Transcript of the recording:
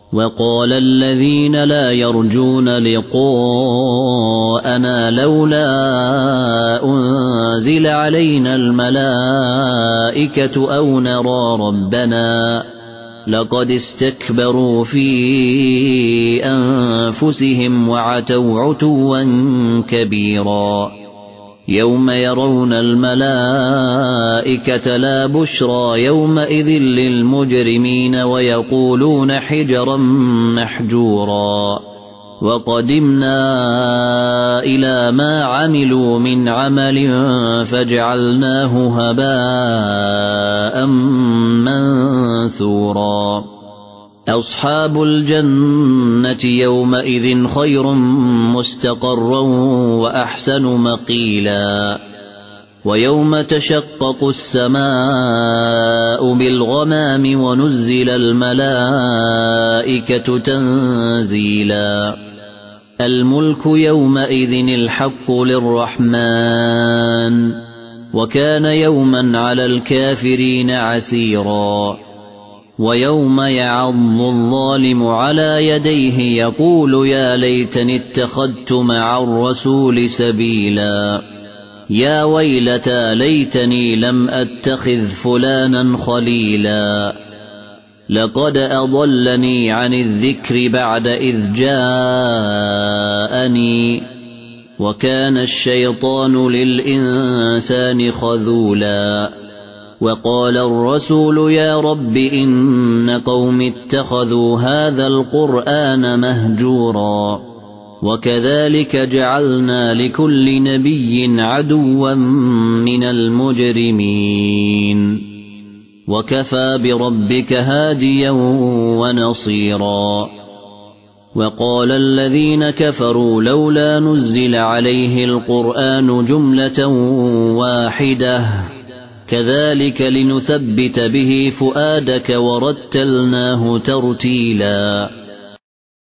وقال الذين لا يرجون لقاءنا لولا أنزل علينا الملائكة أو نرى ربنا لقد استكبروا في أنفسهم وعتوا عتوا كبيرا يوم يرون الملائكة لا بشرى يومئذ للمجرمين ويقولون حجرا محجورا وقدمنا إلى ما عملوا من عمل فجعلناه هباء منثورا أصحاب الجنة يومئذ خير مستقرا وأحسن مقيلا ويوم تشقق السماء بالغمام ونزل الملائكة تنزيلا الملك يومئذ الحق للرحمن وكان يوما على الكافرين عسيرا ويوم يعض الظالم على يديه يقول يا ليتني اتخذت مع الرسول سبيلا يا ويلتى ليتني لم أتخذ فلانا خليلا لقد أضلني عن الذكر بعد إذ جاءني وكان الشيطان للإنسان خذولا وقال الرسول يا رب إن قوم اتخذوا هذا القرآن مهجورا وكذلك جعلنا لكل نبي عدوا من المجرمين وكفى بربك هاديا ونصيرا وقال الذين كفروا لولا نزل عليه القرآن جملة واحدة كذلك لنثبت به فؤادك ورتلناه ترتيلا